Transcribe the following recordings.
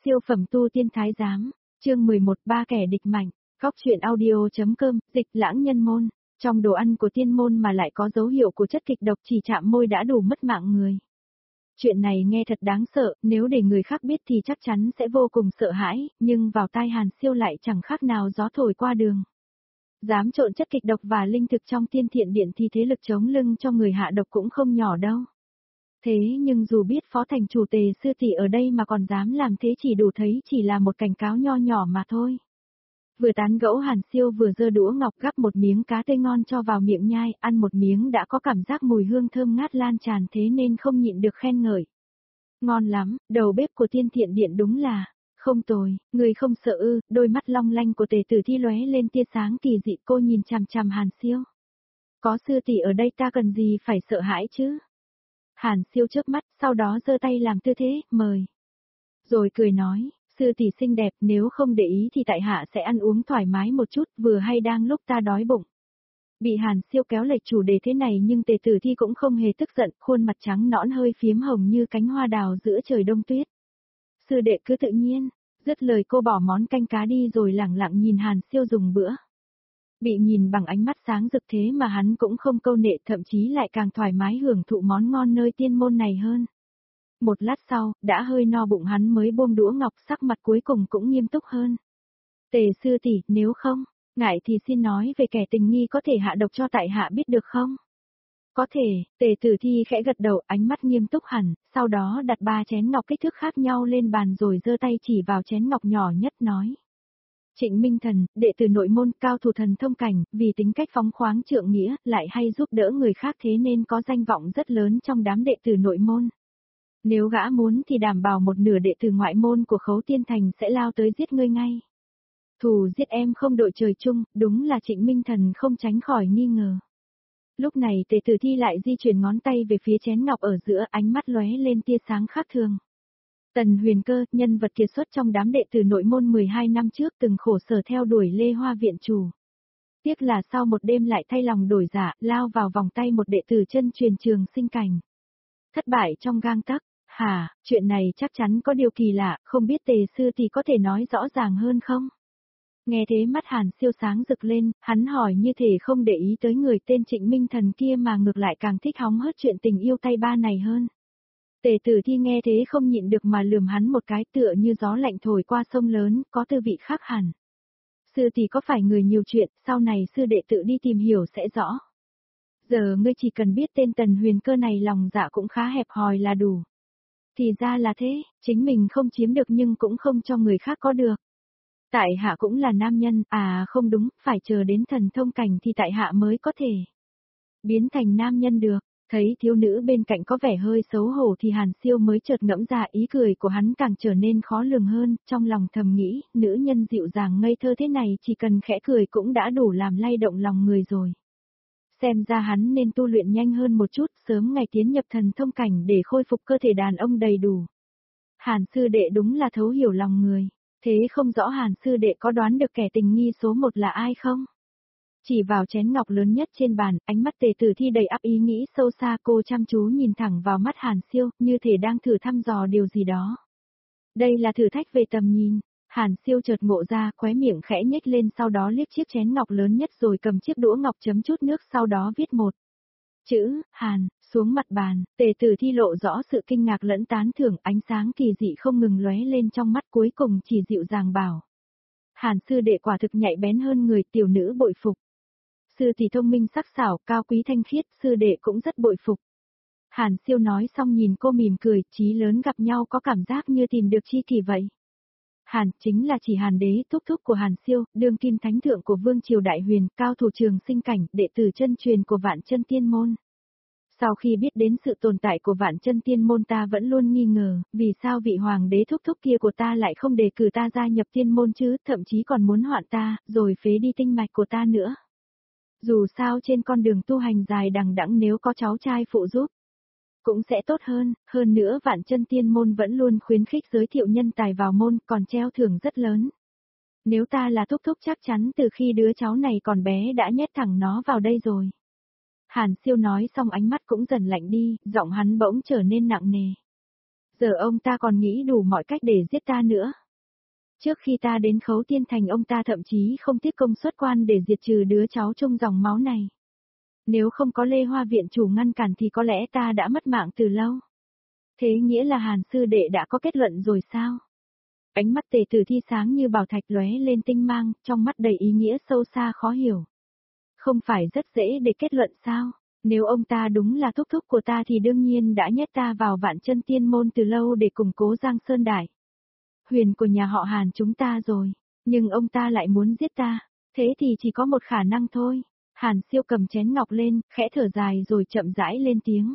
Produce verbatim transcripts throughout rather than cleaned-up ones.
Siêu phẩm tu tiên thái giám, chương mười một ba kẻ địch mạnh, góc truyện audio.com, dịch lãng nhân môn, trong đồ ăn của tiên môn mà lại có dấu hiệu của chất kịch độc chỉ chạm môi đã đủ mất mạng người. Chuyện này nghe thật đáng sợ, nếu để người khác biết thì chắc chắn sẽ vô cùng sợ hãi, nhưng vào tai Hàn Siêu lại chẳng khác nào gió thổi qua đường. Dám trộn chất kịch độc và linh thực trong tiên thiện điện thì thế lực chống lưng cho người hạ độc cũng không nhỏ đâu. Thế nhưng dù biết phó thành chủ Tề sư tỷ ở đây mà còn dám làm thế chỉ đủ thấy chỉ là một cảnh cáo nho nhỏ mà thôi. Vừa tán gẫu Hàn Siêu vừa giơ đũa ngọc gắp một miếng cá tươi ngon cho vào miệng nhai, ăn một miếng đã có cảm giác mùi hương thơm ngát lan tràn thế nên không nhịn được khen ngợi. Ngon lắm, đầu bếp của tiên thiện điện đúng là, không tồi, người không sợ ư, đôi mắt long lanh của Tề Tử Thi lóe lên tia sáng kỳ dị, cô nhìn chằm chằm Hàn Siêu. Có sư tỷ ở đây ta cần gì phải sợ hãi chứ? Hàn Siêu chớp mắt, sau đó giơ tay làm tư thế, mời. Rồi cười nói, sư tỷ xinh đẹp, nếu không để ý thì tại hạ sẽ ăn uống thoải mái một chút, vừa hay đang lúc ta đói bụng. Bị Hàn Siêu kéo lệch chủ đề thế này nhưng Tề Tử Thi cũng không hề tức giận, khuôn mặt trắng nõn hơi phiếm hồng như cánh hoa đào giữa trời đông tuyết. Sư đệ cứ tự nhiên, dứt lời cô bỏ món canh cá đi rồi lẳng lặng nhìn Hàn Siêu dùng bữa. Bị nhìn bằng ánh mắt sáng rực thế mà hắn cũng không câu nệ, thậm chí lại càng thoải mái hưởng thụ món ngon nơi tiên môn này hơn. Một lát sau, đã hơi no bụng hắn mới buông đũa ngọc, sắc mặt cuối cùng cũng nghiêm túc hơn. Tề sư tỷ, nếu không, ngại thì xin nói về kẻ tình nghi có thể hạ độc cho tại hạ biết được không? Có thể, Tề Tử Thi khẽ gật đầu, ánh mắt nghiêm túc hẳn, sau đó đặt ba chén ngọc kích thước khác nhau lên bàn rồi giơ tay chỉ vào chén ngọc nhỏ nhất nói. Trịnh Minh Thần, đệ tử nội môn, cao thủ thần thông cảnh, vì tính cách phóng khoáng trượng nghĩa, lại hay giúp đỡ người khác thế nên có danh vọng rất lớn trong đám đệ tử nội môn. Nếu gã muốn thì đảm bảo một nửa đệ tử ngoại môn của Khấu Tiên Thành sẽ lao tới giết ngươi ngay. Thù giết em không đội trời chung, đúng là Trịnh Minh Thần không tránh khỏi nghi ngờ. Lúc này Tề Tử Thi lại di chuyển ngón tay về phía chén ngọc ở giữa, ánh mắt lóe lên tia sáng khác thường. Tần Huyền Cơ, nhân vật kiệt xuất trong đám đệ tử nội môn mười hai năm trước từng khổ sở theo đuổi Lê Hoa viện chủ. Tiếc là sau một đêm lại thay lòng đổi dạ, lao vào vòng tay một đệ tử chân truyền Trường Sinh Cảnh. Thất bại trong gang tấc. Hả, chuyện này chắc chắn có điều kỳ lạ, không biết Tề sư thì có thể nói rõ ràng hơn không? Nghe thế mắt Hàn Siêu sáng rực lên, hắn hỏi như thể không để ý tới người tên Trịnh Minh Thần kia mà ngược lại càng thích hóng hớt chuyện tình yêu tay ba này hơn. Tề Tử Thi nghe thế không nhịn được mà lườm hắn một cái, tựa như gió lạnh thổi qua sông lớn, có tư vị khác hẳn. Sư thì có phải người nhiều chuyện, sau này sư đệ tự đi tìm hiểu sẽ rõ. Giờ ngươi chỉ cần biết tên Tần Huyền Cơ này lòng dạ cũng khá hẹp hòi là đủ. Thì ra là thế, chính mình không chiếm được nhưng cũng không cho người khác có được. Tại hạ cũng là nam nhân, à không đúng, phải chờ đến thần thông cảnh thì tại hạ mới có thể biến thành nam nhân được. Thấy thiếu nữ bên cạnh có vẻ hơi xấu hổ thì Hàn Siêu mới chợt ngẫm ra ý cười của hắn càng trở nên khó lường hơn, trong lòng thầm nghĩ, nữ nhân dịu dàng ngây thơ thế này chỉ cần khẽ cười cũng đã đủ làm lay động lòng người rồi. Xem ra hắn nên tu luyện nhanh hơn một chút, sớm ngày tiến nhập thần thông cảnh để khôi phục cơ thể đàn ông đầy đủ. Hàn sư đệ đúng là thấu hiểu lòng người, thế không rõ Hàn sư đệ có đoán được kẻ tình nghi số một là ai không? Chỉ vào chén ngọc lớn nhất trên bàn, ánh mắt Tề Tử Thi đầy ắp ý nghĩ sâu xa, cô chăm chú nhìn thẳng vào mắt Hàn Siêu, như thể đang thử thăm dò điều gì đó. Đây là thử thách về tầm nhìn. Hàn Siêu chợt ngộ ra, khóe miệng khẽ nhếch lên, sau đó liếc chiếc chén ngọc lớn nhất rồi cầm chiếc đũa ngọc chấm chút nước, sau đó viết một chữ Hàn xuống mặt bàn. Tề Tử Thi lộ rõ sự kinh ngạc lẫn tán thưởng, ánh sáng kỳ dị không ngừng lóe lên trong mắt, cuối cùng chỉ dịu dàng bảo: Hàn sư đệ quả thực nhạy bén hơn người, tiểu nữ bội phục. Sư tỷ thông minh sắc sảo, cao quý thanh khiết, sư đệ cũng rất bội phục. Hàn Siêu nói xong nhìn cô mỉm cười, chí lớn gặp nhau có cảm giác như tìm được tri kỷ vậy. Hàn chính là chỉ Hàn đế, thúc thúc của Hàn Siêu, đương kim thánh thượng của Vương triều Đại Huyền, cao thủ Trường Sinh Cảnh, đệ tử chân truyền của Vạn Chân Tiên môn. Sau khi biết đến sự tồn tại của Vạn Chân Tiên môn ta vẫn luôn nghi ngờ, vì sao vị hoàng đế thúc thúc kia của ta lại không đề cử ta gia nhập tiên môn chứ, thậm chí còn muốn hoạn ta, rồi phế đi tinh mạch của ta nữa. Dù sao trên con đường tu hành dài đằng đẵng nếu có cháu trai phụ giúp, cũng sẽ tốt hơn, hơn nữa Vạn Chân Tiên môn vẫn luôn khuyến khích giới thiệu nhân tài vào môn, còn treo thưởng rất lớn. Nếu ta là thúc thúc chắc chắn từ khi đứa cháu này còn bé đã nhét thẳng nó vào đây rồi. Hàn Siêu nói xong ánh mắt cũng dần lạnh đi, giọng hắn bỗng trở nên nặng nề. Giờ ông ta còn nghĩ đủ mọi cách để giết ta nữa. Trước khi ta đến Khấu Tiên Thành ông ta thậm chí không tiếc công xuất quan để diệt trừ đứa cháu trong dòng máu này. Nếu không có Lê Hoa viện chủ ngăn cản thì có lẽ ta đã mất mạng từ lâu. Thế nghĩa là Hàn sư đệ đã có kết luận rồi sao? Ánh mắt Tề Tử Thi sáng như bảo thạch lóe lên tinh mang, trong mắt đầy ý nghĩa sâu xa khó hiểu. Không phải rất dễ để kết luận sao? Nếu ông ta đúng là thúc thúc của ta thì đương nhiên đã nhét ta vào Vạn Chân Tiên môn từ lâu để củng cố Giang Sơn Đại Huyền của nhà họ Hàn chúng ta rồi, nhưng ông ta lại muốn giết ta, thế thì chỉ có một khả năng thôi. Hàn Siêu cầm chén ngọc lên, khẽ thở dài rồi chậm rãi lên tiếng.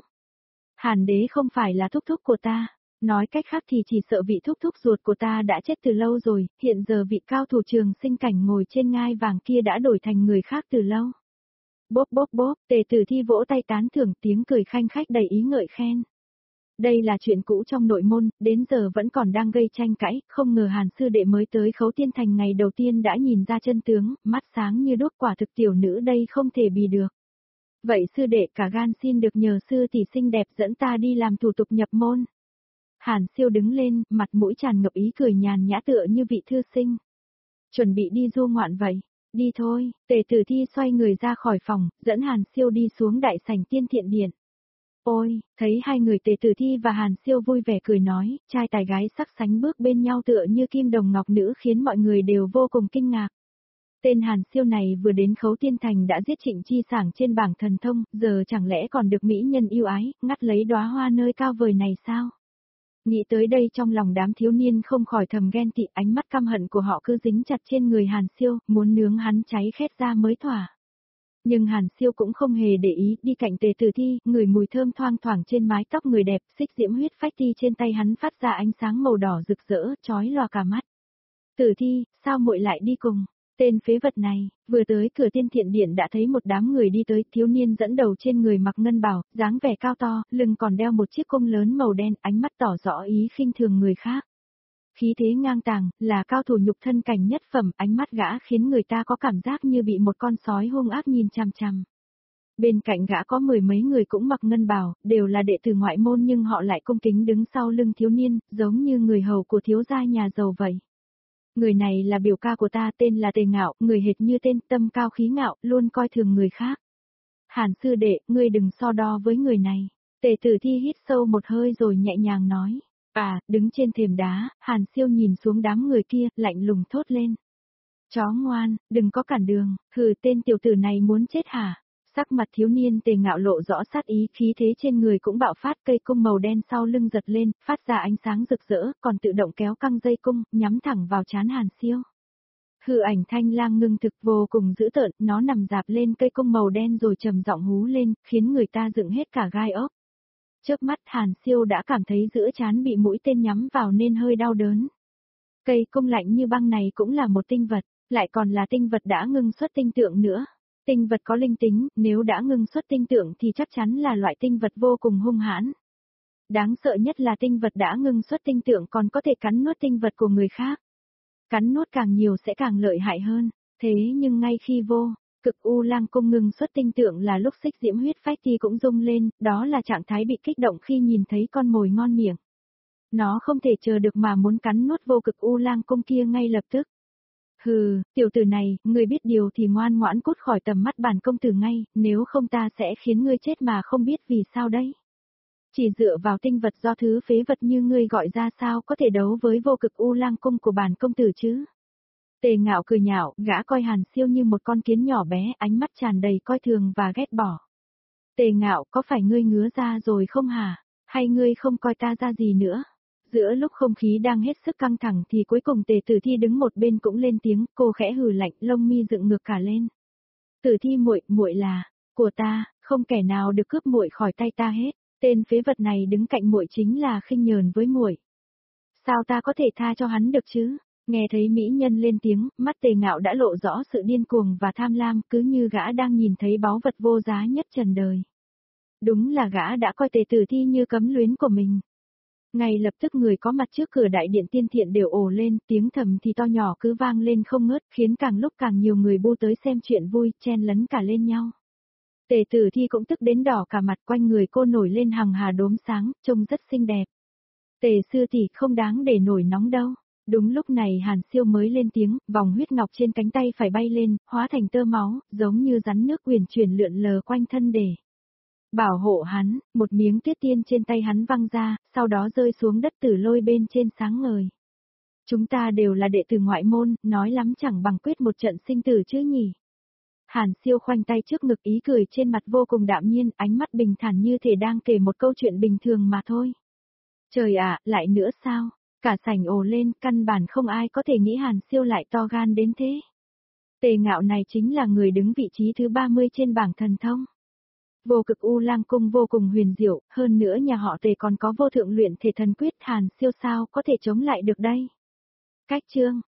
Hàn đế không phải là thúc thúc của ta, nói cách khác thì chỉ sợ vị thúc thúc ruột của ta đã chết từ lâu rồi, hiện giờ vị cao thủ Trường Sinh cảnh ngồi trên ngai vàng kia đã đổi thành người khác từ lâu. Bốp bốp bốp, Tề Tử Thi vỗ tay tán thưởng, tiếng cười khanh khách đầy ý ngợi khen. Đây là chuyện cũ trong nội môn, đến giờ vẫn còn đang gây tranh cãi, không ngờ Hàn sư đệ mới tới Khấu Tiên Thành ngày đầu tiên đã nhìn ra chân tướng, mắt sáng như đốt, quả thực tiểu nữ đây không thể bì được. Vậy sư đệ cả gan xin được nhờ sư tỷ xinh đẹp dẫn ta đi làm thủ tục nhập môn. Hàn Siêu đứng lên, mặt mũi tràn ngập ý cười nhàn nhã tựa như vị thư sinh. Chuẩn bị đi du ngoạn vậy, đi thôi. Tề Tử Thi xoay người ra khỏi phòng, dẫn Hàn Siêu đi xuống đại sảnh Tiên Thiện Điện. Ôi, thấy hai người Tề Tử Thi và Hàn Siêu vui vẻ cười nói, trai tài gái sắc sánh bước bên nhau tựa như kim đồng ngọc nữ khiến mọi người đều vô cùng kinh ngạc. Tên Hàn Siêu này vừa đến Khấu Tiên Thành đã giết Trịnh Chi Sảng trên bảng thần thông, giờ chẳng lẽ còn được mỹ nhân yêu ái, ngắt lấy đóa hoa nơi cao vời này sao? Nghĩ tới đây trong lòng đám thiếu niên không khỏi thầm ghen tị, ánh mắt căm hận của họ cứ dính chặt trên người Hàn Siêu, muốn nướng hắn cháy khét ra mới thỏa. Nhưng Hàn Siêu cũng không hề để ý, đi cạnh Tề Tử Thi, ngửi mùi thơm thoang thoảng trên mái tóc người đẹp, xích diễm huyết phách ti trên tay hắn phát ra ánh sáng màu đỏ rực rỡ, chói lòa cả mắt. Tử Thi, sao muội lại đi cùng? Tên phế vật này, vừa tới cửa Tiên Thiện Điện đã thấy một đám người đi tới, thiếu niên dẫn đầu trên người mặc ngân bào, dáng vẻ cao to, lưng còn đeo một chiếc cung lớn màu đen, ánh mắt tỏ rõ ý khinh thường người khác. Khí thế ngang tàng, là cao thủ nhục thân cảnh nhất phẩm, ánh mắt gã khiến người ta có cảm giác như bị một con sói hung ác nhìn chằm chằm. Bên cạnh gã có mười mấy người cũng mặc ngân bào, đều là đệ tử ngoại môn nhưng họ lại cung kính đứng sau lưng thiếu niên, giống như người hầu của thiếu gia nhà giàu vậy. Người này là biểu ca của ta, tên là Tề Ngạo, người hệt như tên, tâm cao khí ngạo, luôn coi thường người khác. Hàn sư đệ, ngươi đừng so đo với người này. Tề Tử Thi hít sâu một hơi rồi nhẹ nhàng nói. À, đứng trên thềm đá, Hàn Siêu nhìn xuống đám người kia, lạnh lùng thốt lên. Chó ngoan, đừng có cản đường, hừ, tên tiểu tử này muốn chết hả? Sắc mặt thiếu niên Tề Ngạo lộ rõ sát ý, khí thế trên người cũng bạo phát, cây cung màu đen sau lưng giật lên, phát ra ánh sáng rực rỡ, còn tự động kéo căng dây cung, nhắm thẳng vào trán Hàn Siêu. Hư ảnh thanh lang ngưng thực vô cùng dữ tợn, nó nằm dạp lên cây cung màu đen rồi trầm giọng hú lên, khiến người ta dựng hết cả gai ốc. Trước mắt Hàn Siêu đã cảm thấy giữa trán bị mũi tên nhắm vào nên hơi đau đớn. Cây cung lạnh như băng này cũng là một tinh vật, lại còn là tinh vật đã ngưng xuất tinh tượng nữa. Tinh vật có linh tính, nếu đã ngưng xuất tinh tượng thì chắc chắn là loại tinh vật vô cùng hung hãn. Đáng sợ nhất là tinh vật đã ngưng xuất tinh tượng còn có thể cắn nuốt tinh vật của người khác. Cắn nuốt càng nhiều sẽ càng lợi hại hơn, thế nhưng ngay khi vô Cực U Lang cung ngưng xuất tinh tượng là lúc xích diễm huyết phách thì cũng rung lên, đó là trạng thái bị kích động khi nhìn thấy con mồi ngon miệng. Nó không thể chờ được mà muốn cắn nuốt vô Cực U Lang cung kia ngay lập tức. Hừ, tiểu tử này, ngươi biết điều thì ngoan ngoãn cút khỏi tầm mắt bản công tử ngay, nếu không ta sẽ khiến ngươi chết mà không biết vì sao đấy. Chỉ dựa vào tinh vật do thứ phế vật như ngươi gọi ra sao có thể đấu với vô Cực U Lang cung của bản công tử chứ? Tề Ngạo cười nhạo, gã coi Hàn Siêu như một con kiến nhỏ bé, ánh mắt tràn đầy coi thường và ghét bỏ. Tề Ngạo, có phải ngươi ngứa ra rồi không hả? Hay ngươi không coi ta ra gì nữa? Giữa lúc không khí đang hết sức căng thẳng thì cuối cùng Tề Tử Thi đứng một bên cũng lên tiếng, cô khẽ hừ lạnh, lông mi dựng ngược cả lên. Tử Thi muội, muội là của ta, không kẻ nào được cướp muội khỏi tay ta hết. Tên phế vật này đứng cạnh muội chính là khinh nhờn với muội. Sao ta có thể tha cho hắn được chứ? Nghe thấy mỹ nhân lên tiếng, mắt Tề Ngạo đã lộ rõ sự điên cuồng và tham lam, cứ như gã đang nhìn thấy báu vật vô giá nhất trần đời. Đúng là gã đã coi Tề Tử Thi như cấm luyến của mình. Ngay lập tức người có mặt trước cửa đại điện Tiên Thiện đều ồ lên, tiếng thầm thì to nhỏ cứ vang lên không ngớt, khiến càng lúc càng nhiều người bu tới xem chuyện vui, chen lấn cả lên nhau. Tề Tử Thi cũng tức đến đỏ cả mặt, quanh người cô nổi lên hằng hà đốm sáng, trông rất xinh đẹp. Tề sư tỷ không đáng để nổi nóng đâu. Đúng lúc này Hàn Siêu mới lên tiếng, vòng huyết ngọc trên cánh tay phải bay lên, hóa thành tơ máu, giống như rắn nước uyển chuyển lượn lờ quanh thân để bảo hộ hắn. Một miếng tuyết tiên trên tay hắn văng ra, sau đó rơi xuống đất tử lôi bên trên sáng ngời. Chúng ta đều là đệ tử ngoại môn, nói lắm chẳng bằng quyết một trận sinh tử chứ nhỉ. Hàn Siêu khoanh tay trước ngực, ý cười trên mặt vô cùng đạm nhiên, ánh mắt bình thản như thể đang kể một câu chuyện bình thường mà thôi. Trời ạ, lại nữa sao? Cả sảnh ồ lên, căn bản không ai có thể nghĩ Hàn Siêu lại to gan đến thế. Tề Ngạo này chính là người đứng vị trí thứ ba mươi trên bảng thần thông. Vô Cực U Lang Cung vô cùng huyền diệu, hơn nữa nhà họ Tề còn có vô thượng luyện thể thần quyết, Hàn Siêu sao có thể chống lại được đây. Cách chương